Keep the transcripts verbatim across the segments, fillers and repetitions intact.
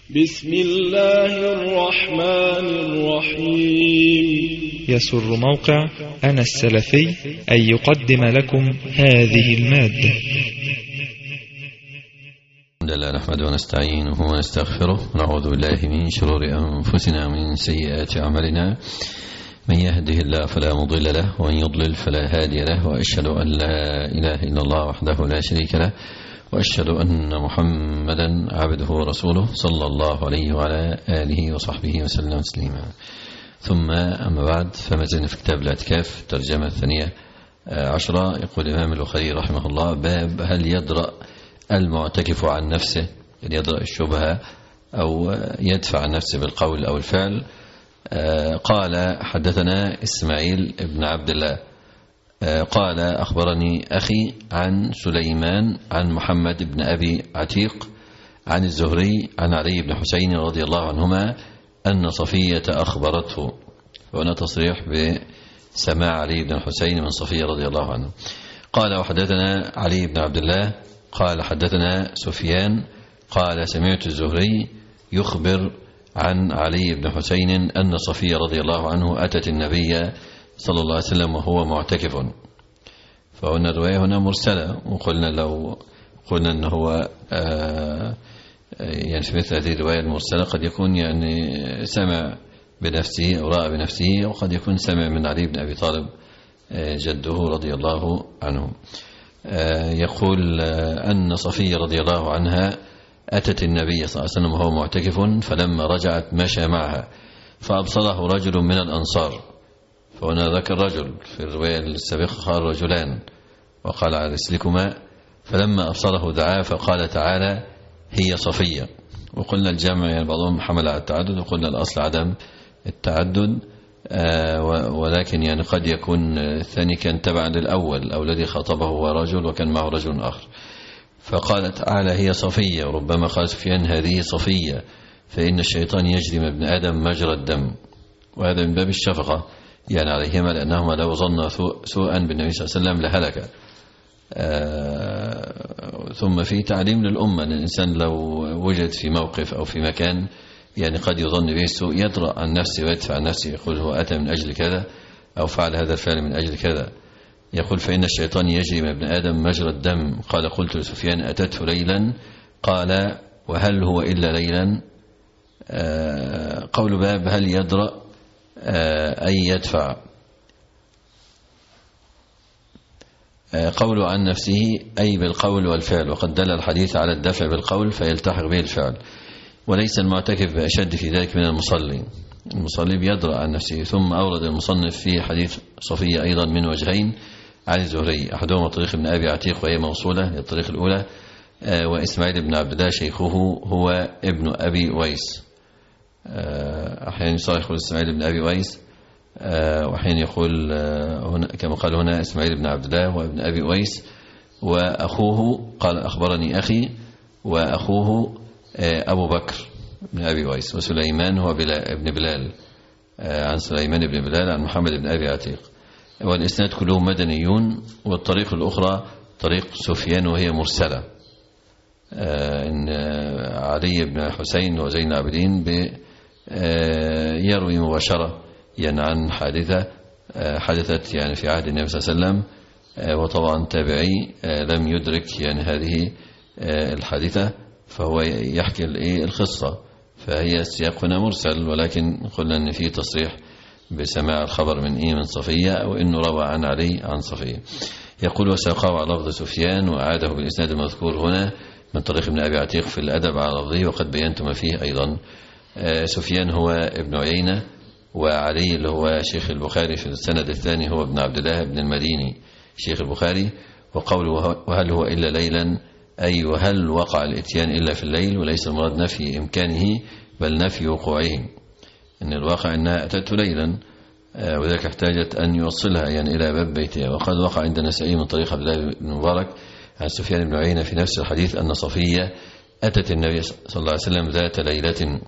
بسم الله الرحمن الرحيم. يسر موقع أنا السلفي أن يقدم لكم هذه المادة. الحمد لله نحمده ونستعينه ونستغفره ونعوذ بالله من شرور أنفسنا ومن سيئات أعمالنا، من يهده الله فلا مضل له ومن يضلل فلا هادي له، وأشهد أن لا إله إلا الله وحده لا شريك له، وأشهد أن محمدا عبده ورسوله صلى الله عليه وعلى آله وصحبه وسلم تسليما. ثم أما بعد، فما زلنا في كتاب الاعتكاف الترجمة الثانية عشرة. يقول الإمام البخاري رحمه الله: باب هل يدرأ المعتكف عن نفسه، يعني يدرأ الشبهة أو يدفع عن نفسه بالقول أو الفعل. قال: حدثنا إسماعيل بن عبد الله قال: أخبرني أخي عن سليمان عن محمد بن أبي عتيق عن الزهري عن علي بن حسين رضي الله عنهما أن صفية أخبرته. وهنا تصريح بسماع علي بن حسين من صفية رضي الله عنه. قال: وحدثنا علي بن عبد الله قال: حدثنا سفيان قال: سمعت الزهري يخبر عن علي بن حسين أن صفية رضي الله عنه أتت النبي صلى الله عليه وسلم وهو معتكف. فهنا الرواية هنا مرسلة، وقلنا لو قلنا أنه هو آه يعني في مثل هذه الرواية المرسلة قد يكون يعني سمع بنفسه أو رأى بنفسه، وقد يكون سمع من علي بن أبي طالب آه جده رضي الله عنه. آه يقول آه أن صفية رضي الله عنها أتت النبي صلى الله عليه وسلم وهو معتكف، فلما رجعت مشى معها فأبصره رجل من الأنصار. فهنا ذكر رجل، في الرواية السابقة قال رجلان وقال: على رسلكما. فلما أبصره دعاه فقال: تعالى هي صفية. وقلنا الجمع يعني بعضهم حمل على التعدد، وقلنا الأصل عدم التعدد، آه ولكن يعني قد يكون الثاني كان تبعا للأول أو الذي خاطبه هو رجل وكان معه رجل آخر. فقال: تعالى هي صفية. وربما قال سفيان: هذه صفية، فإن الشيطان يجري من ابن آدم مجرى الدم. وهذا من باب الشفقة يعني عليهما، لأنهما لو ظن سوءا بالنبي صلى الله عليه وسلم لهلك. آه ثم في تعليم للأمة أن الإنسان لو وجد في موقف أو في مكان يعني قد يظن به السوء يدرأ عن نفسه ويدفع عن نفسه، يقول هو أتى من أجل كذا أو فعل هذا الفعل من أجل كذا. يقول: فإن الشيطان يجري من ابن آدم مجرى الدم. قال: قلت لسفيان: أتته ليلا؟ قال: وهل هو إلا ليلا؟ آه قول باب هل يدرأ أي يدفع. قول عن نفسه أي بالقول والفعل، وقد دل الحديث على الدفع بالقول فيلتحق به الفعل، وليس المعتكف بأشد في ذلك من المصلي. المصلي بيدرأ عن نفسه. ثم أورد المصنف في حديث صفية أيضا من وجهين عن الزهري، أحدهما طريق ابن أبي عتيق وهي موصولة للطريق الأولى، وإسماعيل بن عبد الله شيخه هو ابن أبي ويس. أحيانا يصرح يقول إسماعيل بن أبي ويس، وأحيانا يقول هنا كما قال هنا إسماعيل بن عبد الله وابن أبي ويس. وأخوه قال: أخبرني أخي، وأخوه أبو بكر بن أبي ويس. وسليمان هو ابن بلال، عن سليمان بن بلال عن محمد بن أبي عتيق. والإسناد كلهم مدنيون. والطريق الأخرى طريق سفيان وهي مرسلة، إن علي بن حسين وزين العابدين يروي مباشرة يعني عن حادثة حدثت يعني في عهد النبي صلى الله عليه وسلم، وطبعا تابعي لم يدرك يعني هذه الحادثة، فهو يحكي القصة، فهي سياقنا مرسل، ولكن قلنا أن فيه تصريح بسماع الخبر من إيه من صفية، أو إنه روى عن علي عن صفية. يقول: وساقه على لفظ سفيان وأعاده بالإسناد المذكور هنا من طريق ابن أبي عتيق في الأدب على لفظه، وقد بينت ما فيه أيضا. سفيان هو ابن عيينة، وعلي اللي هو شيخ البخاري في السند الثاني هو ابن عبد الله بن المديني شيخ البخاري. وقوله وهل هو إلا ليلا أي وهل وقع الإتيان إلا في الليل، وليس المراد نفي إمكانه بل نفي وقوعه، إن الواقع أنها أتت ليلا، وذلك احتاجت أن يوصلها يعني إلى باب بيتها. وقد وقع عند النسائي من طريق عبد الله بن مبارك عن سفيان بن عيينة في نفس الحديث أن صفية أتت النبي صلى الله عليه وسلم ذات ليلة.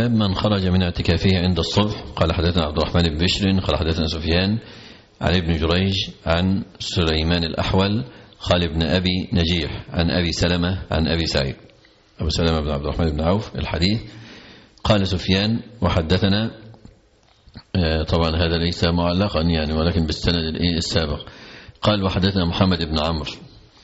باب من خرج من اعتكافه عند الصبح. قال حدثنا عبد الرحمن بن بشر قال حدثنا سفيان عن ابن جريج عن سليمان الأحول قال ابن أبي نجيح عن أبي سلمة عن أبي سعيد أبو سلمة بن عبد الرحمن بن عوف الحديث. قال سفيان وحدثنا، طبعا هذا ليس معلقا يعني ولكن بالسند السابق. قال وحدثنا محمد بن عمرو،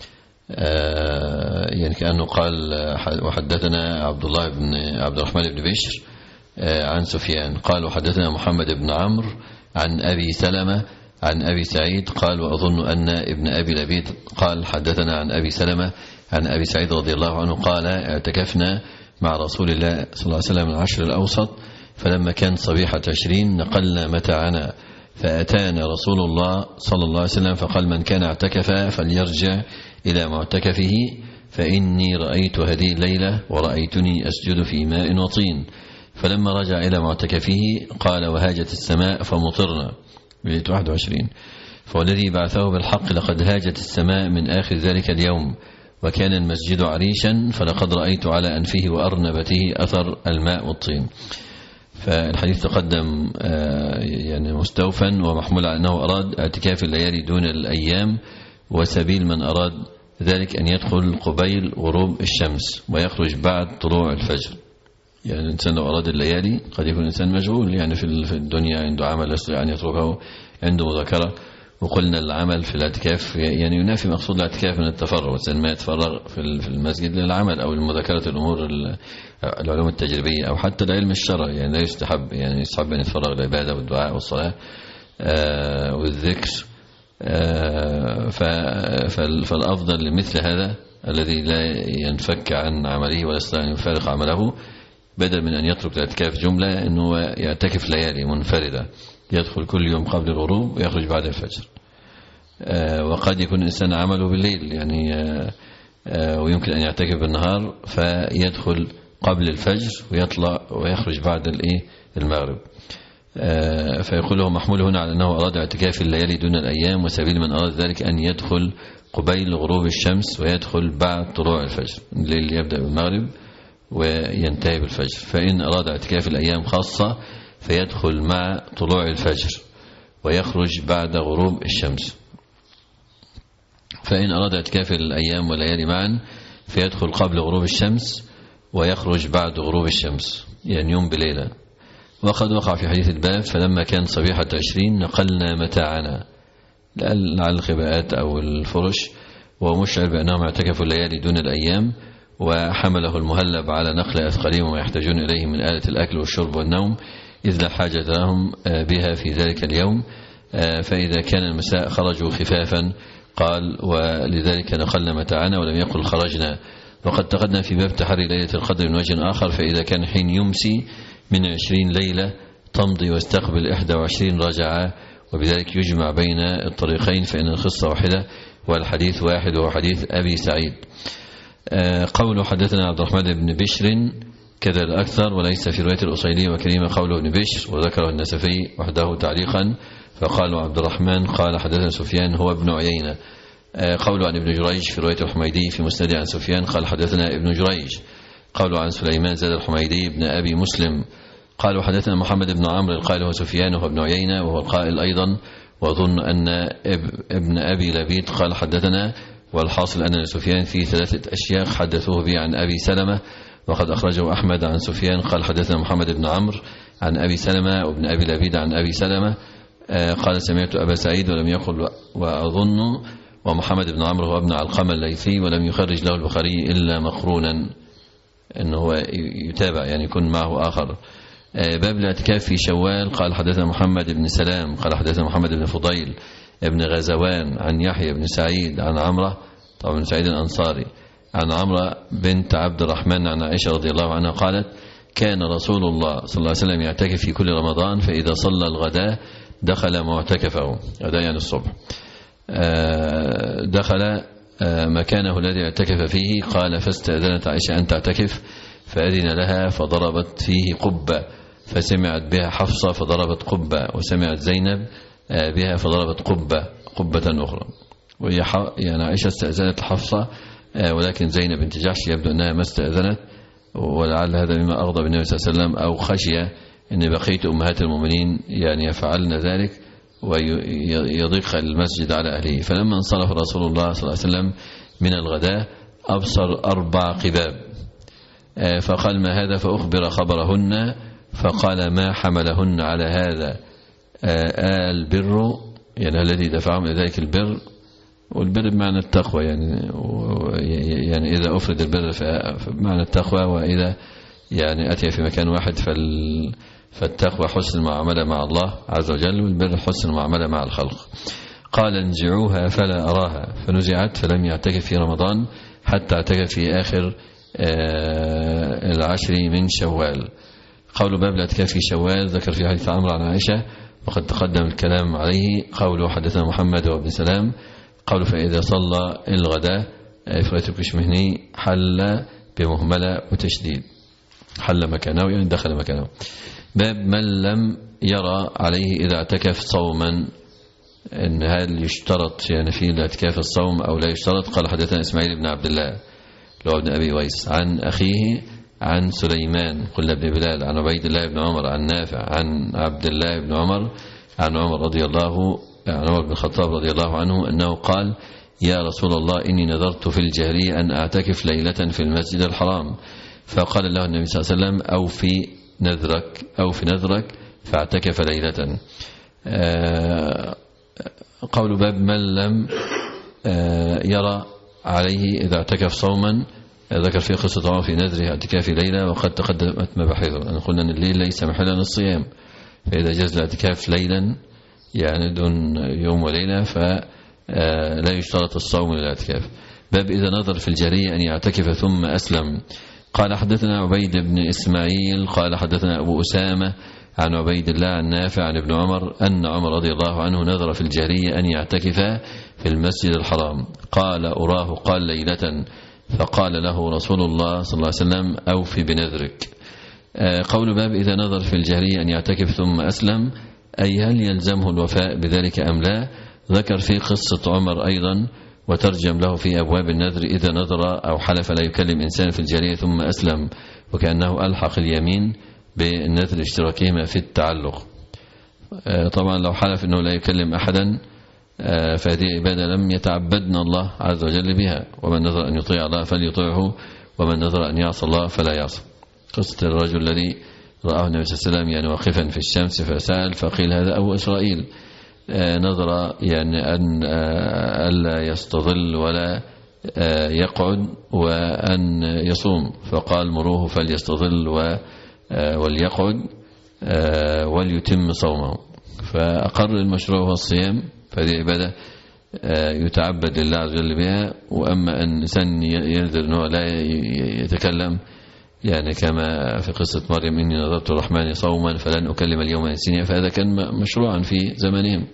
يعني كأنه قال وحدثنا عبد الله بن عبد الرحمن بن بشر عن سفيان. قال وحدثنا محمد بن عمرو عن أبي سلمة عن أبي سعيد. قال وأظن أن ابن أبي لبيد قال حدثنا عن أبي سلمة عن أبي سعيد رضي الله عنه قال اعتكفنا مع رسول الله صلى الله عليه وسلم العشر الأوسط، فلما كان صبيحة عشرين نقلنا متاعنا، فأتانا رسول الله صلى الله عليه وسلم فقال من كان اعتكف فليرجع إلى معتكفه، فإني رأيت هذه الليلة ورأيتني أسجد في ماء وطين. فلما رجع إلى معتكفه قال وهاجت السماء فمطرنا ليلة واحد وعشرين، فوالذي بعثه بالحق لقد هاجت السماء من آخر ذلك اليوم، وكان المسجد عريشا فلقد رأيت على أنفه وأرنبته أثر الماء والطين. فالحديث تقدم يعني مستوفا ومحمول على أنه أراد اعتكاف الليالي دون الأيام، وسبيل من أراد ذلك أن يدخل قبيل غروب الشمس ويخرج بعد طلوع الفجر. يعني الإنسان لو أراد الليالي قد يكون الإنسان مشغول يعني في الدنيا عنده عمل يستطيع أن يتركه، عنده مذاكرة، وقلنا العمل في الاعتكاف يعني ينافي مقصود الاعتكاف من التفرغ، الإنسان ما يتفرغ في المسجد للعمل أو لمذاكرة الأمور العلوم التجريبية أو حتى العلم الشرعي، يعني لا يستحب يعني يستحب أن يتفرغ للعبادة والدعاء والصلاة آه والذكر. آه فالأفضل لمثل هذا الذي لا ينفك عن عمله ولا يستطيع أن يفارق عمله، بدل من أن يترك الاعتكاف جملة أنه يعتكف ليالي منفردة، يدخل كل يوم قبل الغروب ويخرج بعد الفجر. آه وقد يكون الإنسان عمله بالليل يعني آه آه ويمكن أن يعتكف بالنهار، فيدخل قبل الفجر ويطلع ويخرج بعد الإيه المغرب. آه فيقول له محمول هنا على أنه أراد اعتكاف الليالي دون الأيام، وسبيل من أراد ذلك أن يدخل قبيل غروب الشمس ويدخل بعد طلوع الفجر. الليل يبدأ بالمغرب وينتهي بالفجر. فإن أراد اعتكاف الأيام خاصة فيدخل مع طلوع الفجر ويخرج بعد غروب الشمس. فإن أراد اعتكاف الأيام والليالي معا فيدخل قبل غروب الشمس ويخرج بعد غروب الشمس، يعني يوم بليلة. وقد وقع في حديث الباب فلما كان صبيحة عشرين نقلنا متاعنا، لعل الخباءات أو الفرش، ومشعر بأنهم اعتكفوا الليالي دون الأيام، وحمله المهلب على نقل أثقالهم وما يحتاجون إليه من آلة الأكل والشرب والنوم، إذ لا حاجة لهم بها في ذلك اليوم. فإذا كان المساء خرجوا خفافا قال ولذلك نقلنا متاعنا، ولم يقل خرجنا. وقد تقدم في باب تحري ليلة القدر من وجه آخر، فإذا كان حين يمسي من عشرين ليلة تمضي واستقبل إحدى وعشرين رجعا، وبذلك يجمع بين الطريقين فإن القصة واحدة والحديث واحد وهو حديث أبي سعيد. قوله حدثنا عبد الرحمن بن بشر كذا الأكثر، وليس في رواية الأصيلي وكريمة قوله ابن بشر، وذكره النسفي وحده تعليقا فقال عبد الرحمن قال حدثنا سفيان هو ابن عيينة. قوله عن ابن جريج في رواية الحميدي في مسند عن سفيان قال حدثنا ابن جريج. قوله عن سليمان زاد الحميدي ابن أبي مسلم قال وحدثنا محمد بن عمرو القائل هو سفيان وهو ابن عيينة وهو القائل أيضا، وأظن أن ابن أبي لبيد قال حدثنا. والحاصل أن سفيان في ثلاثة أشياء حدثوه به عن أبي سلمة، وقد أخرجه أحمد عن سفيان قال حدثنا محمد بن عمرو عن أبي سلمة وابن أبي لبيد عن أبي سلمة قال سمعت أبا سعيد ولم يقل وأظن. ومحمد بن عمرو هو ابن علقمة الليثي ولم يخرج له البخاري إلا مقرونا، أنه هو يتابع يعني يكون معه آخر. باب الاعتكاف في شوال قال حدثنا محمد بن سلام قال حدثنا محمد بن فضيل ابن غزوان عن يحيى بن سعيد عن عمرة طبعا بن سعيد الأنصاري عن عمرة بنت عبد الرحمن عن عائشة رضي الله عنها قالت كان رسول الله صلى الله عليه وسلم يعتكف في كل رمضان، فإذا صلى الغداء دخل معتكفه، غداء يعني الصبح، دخل مكانه الذي اعتكف فيه. قال فاستأذنت عائشة أن تعتكف فأذن لها فضربت فيه قبة، فسمعت بها حفصة فضربت قبة، وسمعت زينب بها فضربت قبة قبة أخرى. وهي يعني عائشة استأذنت حفصة، ولكن زينب بنت جحش يبدو أنها ما استأذنت، ولعل هذا مما أغضب النبي صلى الله عليه وسلم، أو خشي أن بقية أمهات المؤمنين يعني يفعلن ذلك ويضيق المسجد على أهله. فلما انصرف رسول الله صلى الله عليه وسلم من الغداء أبصر أربع قباب، فقال ما هذا؟ فأخبر خبرهن، فقال ما حملهن على هذا البر، يعني الذي دفعهم إلى ذلك البر، والبر بمعنى التقوى، يعني يعني إذا أفرد البر فمعنى التقوى، وإذا يعني أتي في مكان واحد فالتقوى حسن المعاملة مع الله عز وجل، والبر حسن المعاملة مع الخلق. قال انزعوها فلا أراها، فنزعت فلم يعتكف في رمضان حتى اعتكف في آخر العشر من شوال. قول باب الاعتكاف في شوال ذكر في حديث عمرو عن عائشة، وقد تقدم الكلام عليه. قوله حدثنا محمد وابن سلام، قوله فإذا صلى الغداء إفريت كشمهني حل بمهملة وتشديد، حل مكانه يعني دخل مكانه. باب من لم يرى عليه إذا اعتكف صوما، إن هل يشترط يعني في الاعتكاف الصوم أو لا يشترط؟ قال حدثنا إسماعيل بن عبد الله لو ابن أبي ويس عن أخيه عن سليمان قل ابن بلال عن عبيد الله بن عمر عن نافع عن عبد الله بن عمر عن عمر رضي الله عن عمر بن الخطاب رضي الله عنه أنه قال يا رسول الله إني نذرت في الجاهلية أن أعتكف ليلة في المسجد الحرام، فقال له النبي صلى الله عليه وسلم أو في نذرك أو في نذرك فاعتكف ليلة. قول باب من لم يرى عليه إذا اعتكف صوما، ذكر في قصة عمر في نذره اعتكاف ليلة، وقد تقدمت مباحثه أن قلنا أن الليل ليس محلا للصيام، فإذا جاز الاعتكاف ليلا يعني دون يوم وليلة فلا يشترط الصوم للاعتكاف. باب إذا نظر في الجارية أن يعتكف ثم أسلم. قال حدثنا عبيد بن إسماعيل قال حدثنا أبو أسامة عن عبيد الله عن نافع عن ابن عمر أن عمر رضي الله عنه نذر في الجارية أن يعتكف في المسجد الحرام، قال أراه قال ليلة، فقال له رسول الله صلى الله عليه وسلم أوفي بنذرك. قول باب إذا نظر في الجارية أن يعتكف ثم أسلم، أي هل يلزمه الوفاء بذلك أم لا؟ ذكر في قصة عمر أيضا وترجم له في أبواب النذر إذا نذر أو حلف لا يكلم إنسان في الجارية ثم أسلم، وكأنه ألحق اليمين بالنذر اشتراكهما في التعلق. طبعا لو حلف أنه لا يكلم أحدا فهذه عبادة لم يتعبدنا الله عز وجل بها، ومن نذر أن يطيع الله فليطيعه ومن نذر أن يعصى الله فلا يعصى. قصة الرجل الذي رآه النبي صلى الله عليه وسلم يعني واقفا في الشمس فسأل فقيل هذا أبو إسرائيل، نظر يعني أن ألا يستظل ولا يقعد وأن يصوم، فقال مروه فليستظل وليقعد وليتم صومه، فأقر المشروع هو الصيام، فهذه عبادة يتعبد لله عز وجل بها. وأما أن إنسان ينذر أنه لا يتكلم يعني كما في قصة مريم إني نذرت الرحمن صوما فلن أكلم اليوم إنسيا، فهذا كان مشروعا في زمانهم.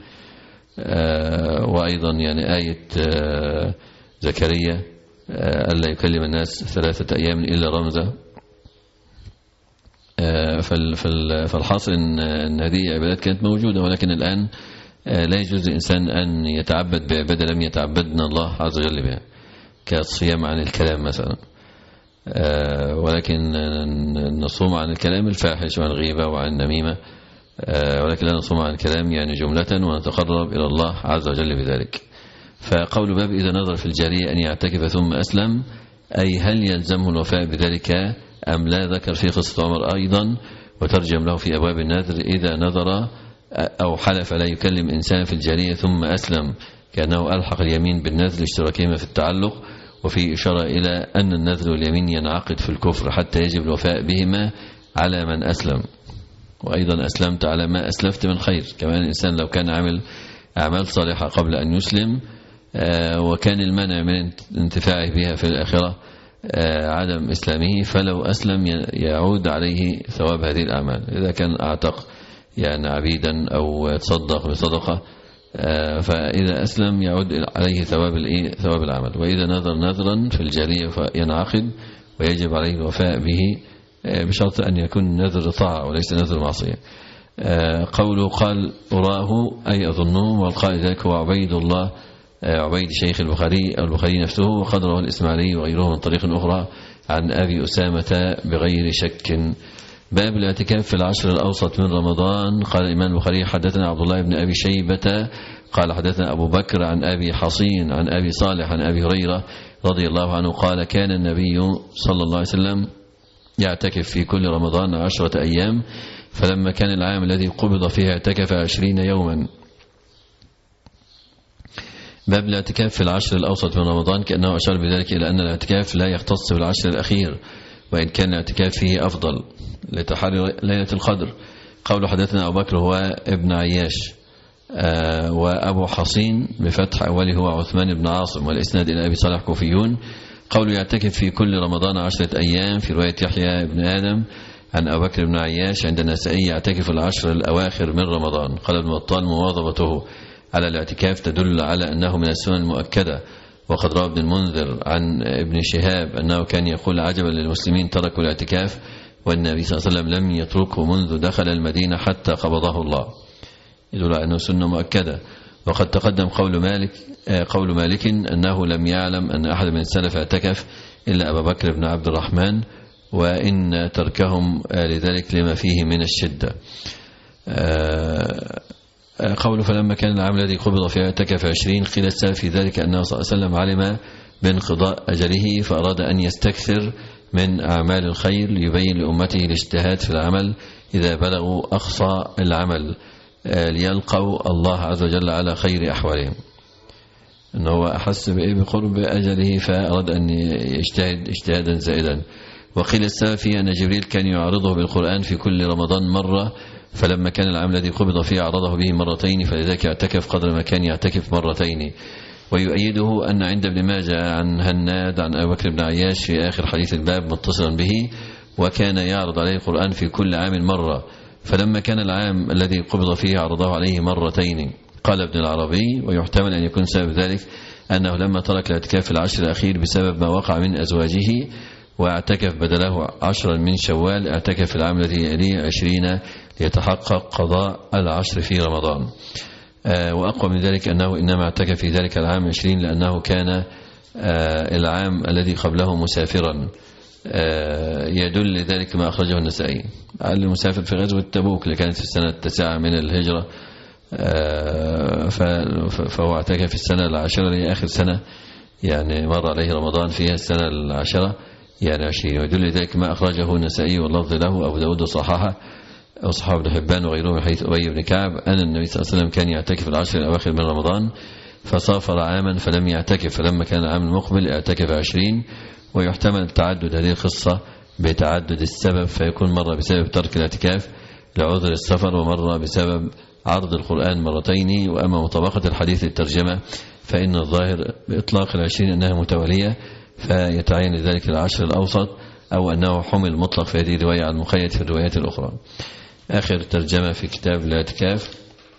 وأيضا يعني آية زكريا ألا يكلم الناس ثلاثة أيام إلا رمزا. فالحاصل أن هذه عبادات كانت موجودة، ولكن الآن لا يجوز للإنسان أن يتعبد بعبادة لم يتعبدنا الله عز وجل بها كالصيام عن الكلام مثلا، ولكن نصوم عن الكلام الفاحش وعن الغيبة وعن النميمة، ولكن لا نصوم عن الكلام يعني جملة ونتقرب إلى الله عز وجل بذلك. فقول باب إذا نظر في الجارية أن يعتكف ثم أسلم، أي هل يلزمه الوفاء بذلك أم لا؟ ذكر في قصة عمر أيضا وترجم له في أبواب النذر إذا نظر أو حلف لا يكلم إنسان في الجارية ثم أسلم، كأنه ألحق اليمين بالنذر اشتراكهما في التعلق، وفي إشارة إلى أن النذر واليمين ينعقد في الكفر حتى يجب الوفاء بهما على من أسلم. وأيضا أسلمت على ما أسلفت من خير، كمان الإنسان لو كان عمل أعمال صالحة قبل أن يسلم وكان المنع من انتفاعه بها في الآخرة عدم إسلامه، فلو أسلم يعود عليه ثواب هذه الأعمال. إذا كان أعتق يعني عبيدا أو تصدق بصدقة فإذا أسلم يعود عليه ثواب ثواب العمل. وإذا نذر نذرا في الجارية فينعقد ويجب عليه الوفاء به بشرط أن يكون نذر طاعة وليس نذر معصية. قوله قال أراه أي أظنه، والقائل ذلك هو عبيد الله عبيد شيخ البخاري أو البخاري نفسه، وقد رواه الإسماعيلي وغيره من طريق أخرى عن أبي أسامة بغير شك. باب الاعتكاف في العشر الأوسط من رمضان. قال الإمام البخاري حدثنا عبد الله بن أبي شيبة قال حدثنا أبو بكر عن أبي حصين عن أبي صالح عن أبي هريرة رضي الله عنه قال كان النبي صلى الله عليه وسلم يعتكف في كل رمضان عشرة أيام، فلما كان العام الذي قبض فيه اعتكف عشرين يوما. باب الاعتكاف في العشر الأوسط من رمضان، كأنه أشار بذلك إلى أن الاعتكاف لا يختص بالعشر الأخير، وإن كان الاعتكاف فيه أفضل لتحري ليلة القدر. قول حدثنا أبو بكر هو ابن عياش آه وأبو حصين بفتح أوله هو عثمان بن عاصم، والإسناد إلى أبي صالح كوفيون. قول يعتكف في كل رمضان عشرة أيام في رواية يحيى بن آدم عن أبو بكر بن عياش عند النسائي يعتكف العشر الأواخر من رمضان. قال ابن بطال مواظبته على الاعتكاف تدل على أنه من السنن المؤكدة. وقد روى ابن المنذر عن ابن شهاب أنه كان يقول عجبا للمسلمين تركوا الاعتكاف والنبي صلى الله عليه وسلم لم يتركه منذ دخل المدينة حتى قبضه الله، يدل على أنه سنة مؤكدة. وقد تقدم قول مالك قول مالك أنه لم يعلم أن أحد من السلف اعتكف إلا أبا بكر بن عبد الرحمن، وإن تركهم لذلك لما فيه من الشدة. قول فلما كان العام الذي قبض فيه اعتكف عشرين، قيل السبب في ذلك أنه صلى الله عليه وسلم علم بانقضاء أجله فأراد أن يستكثر من أعمال الخير ليبين لأمته الاجتهاد في العمل إذا بلغوا أقصى العمل ليلقوا الله عز وجل على خير أحوالهم. أنه هو أحس بقرب أجله فأراد أن يجتهد اجتهادا زائدا. وقيل السبب فيه أن جبريل كان يعرضه بالقرآن في كل رمضان مرة، فلما كان العام الذي قبض فيه عرضه به مرتين، فلذلك يعتكف قدر ما كان يعتكف مرتين. ويؤيده أن عند ابن ماجه عن هناد عن أبي بكر بن عياش في آخر حديث الباب متصلا به وكان يعرض عليه القرآن في كل عام مرة، فلما كان العام الذي قبض فيه عرضه عليه مرتين. قال ابن العربي ويحتمل أن يكون سبب ذلك أنه لما ترك الاعتكاف في العشر الأخير بسبب ما وقع من أزواجه واعتكف بدله عشرا من شوال، اعتكف في العام الذي يليه عشرين ليتحقق قضاء العشر في رمضان. آه وأقوى من ذلك أنه إنما اعتكف في ذلك العام عشرين لأنه كان آه العام الذي قبله مسافرا. آه يدل ذلك ما أخرجه النسائي على المسافر في غزوة تبوك اللي كانت في السنة التاسعة من الهجرة، آه فهو اعتكف في السنة العاشرة اللي هي آخر سنة يعني مر عليه رمضان فيها السنة العاشرة يعني عشرين. ويدل ذلك ما أخرجه النسائي واللفظ له أبو داود وصححه وصححه ابن حبان وغيره من حديث أبي بن كعب أن النبي صلى الله عليه وسلم كان يعتكف العشر الأواخر من رمضان فسافر عاما فلم يعتكف، فلما كان العام المقبل اعتكف عشرين. ويحتمل تعدد هذه القصة بتعدد السبب، فيكون مرة بسبب ترك الاعتكاف لعذر السفر ومرة بسبب عرض القرآن مرتين. وأما مطابقة الحديث للترجمة فإن الظاهر بإطلاق العشرين أنها متوالية، فيتعين ذلك العشر الأوسط أو أنه حمل مطلق في هذه الرواية على المقيد في الروايات الأخرى. آخر ترجمة في كتاب الاعتكاف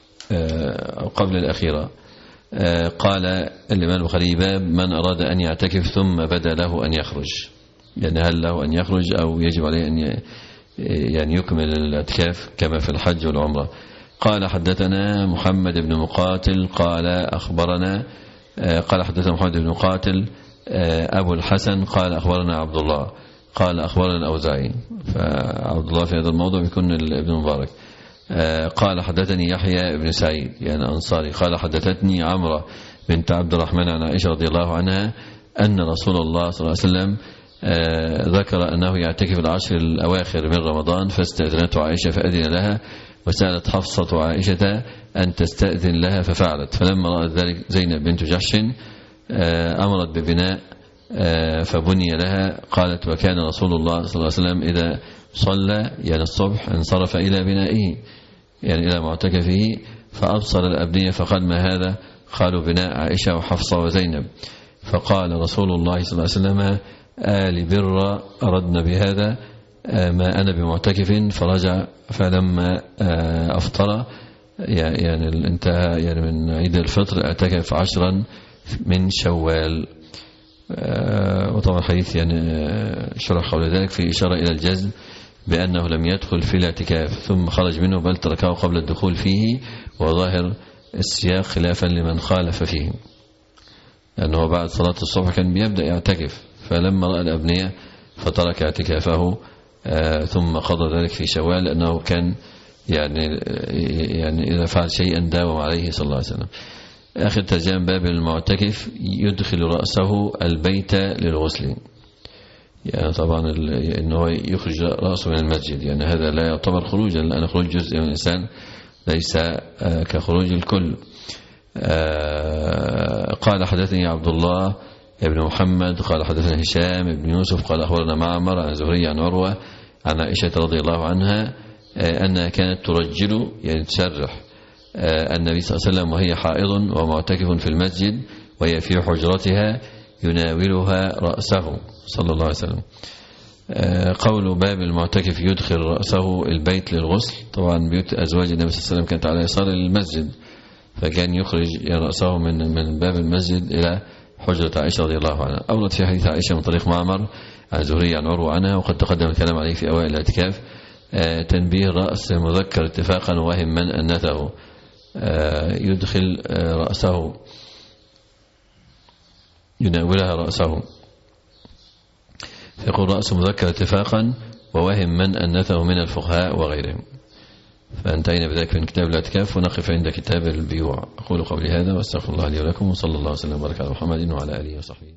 أو قبل الأخيرة قال الإمام البخاري باب من أراد أن يعتكف ثم بدا له أن يخرج، يعني هل له أن يخرج أو يجب عليه أن يعني يكمل الاعتكاف كما في الحج والعمرة. قال حدثنا محمد بن مقاتل قال أخبرنا قال حدثنا محمد بن مقاتل أبو الحسن قال أخبرنا عبد الله قال أخبرنا الأوزاعي، فعبد الله في هذا الموضوع بيكون ابن مبارك. قال حدثني يحيى بن سعيد يعني أنصاري قال حدثتني عمرة بنت عبد الرحمن عن عائشة رضي الله عنها أن رسول الله صلى الله عليه وسلم ذكر أنه يعتكف العشر الأواخر من رمضان، فاستأذنته عائشة فأذن لها، وسألت حفصة عائشة أن تستأذن لها ففعلت. فلما رأت ذلك زينب بنت جحش أمرت ببناء فبني لها. قالت وكان رسول الله صلى الله عليه وسلم إذا صلى يعني الصبح انصرف إلى بنائه يعني إلى معتكفه فأبصر الأبنية فقال ما هذا؟ قالوا بناء عائشة وحفصة وزينب. فقال رسول الله صلى الله عليه وسلم آل بر أردنا بهذا ما أنا بمعتكف. فرجع فلما أفطر يعني انتهى يعني من عيد الفطر اعتكف عشرا من شوال. وطبعا حديث يعني شرح قول ذلك في إشارة إلى الجزم بأنه لم يدخل في الاعتكاف ثم خرج منه بل تركه قبل الدخول فيه، وظاهر السياق خلافا لمن خالف فيه لأنه بعد صلاة الصبح كان بيبدأ يعتكف، فلما رأى الأبنية فترك اعتكافه ثم قضى ذلك في شوال، لأنه كان يعني يعني إذا فعل شيئا داوم عليه صلى الله عليه وسلم. آخر ترجمة باب المعتكف يدخل رأسه البيت للغسل، يعني طبعا إنه يخرج رأسه من المسجد، يعني هذا لا يعتبر خروجا، لأن خروج جزء من الإنسان ليس كخروج الكل. قال حدثني عبد الله ابن محمد قال حدثنا هشام بن يوسف قال أخبرنا معمر عن زهري عن عروة عن عائشة رضي الله عنها أنها كانت ترجل، يعني تسرح النبي صلى الله عليه وسلم وهي حائض ومعتكف في المسجد وهي في حجرتها يناولها رأسه صلى الله عليه وسلم. قول باب المعتكف يدخل رأسه البيت للغسل، طبعا بيوت أزواج النبي صلى الله عليه وسلم كانت على يسار المسجد، فكان يخرج رأسه من من باب المسجد إلى حجرة عائشة رضي الله عنها. أورد في حديث عائشة من طريق معمر عن زهري عن عروة عنها، وقد تقدم الكلام عليه في أوائل الاعتكاف. تنبيه رأس مذكر اتفاقا وهم من أنته يدخل رأسه يناولها رأسه، يقول رأس مذكر اتفاقا ووهم من أنته من الفقهاء وغيرهم. فانتهينا بذلك من كتاب الاعتكاف، ونقف عند كتاب البيوع. أقول قولي هذا واستغفر الله لي ولكم، وصلى الله وسلم وبارك على محمد وعلى آله وصحبه.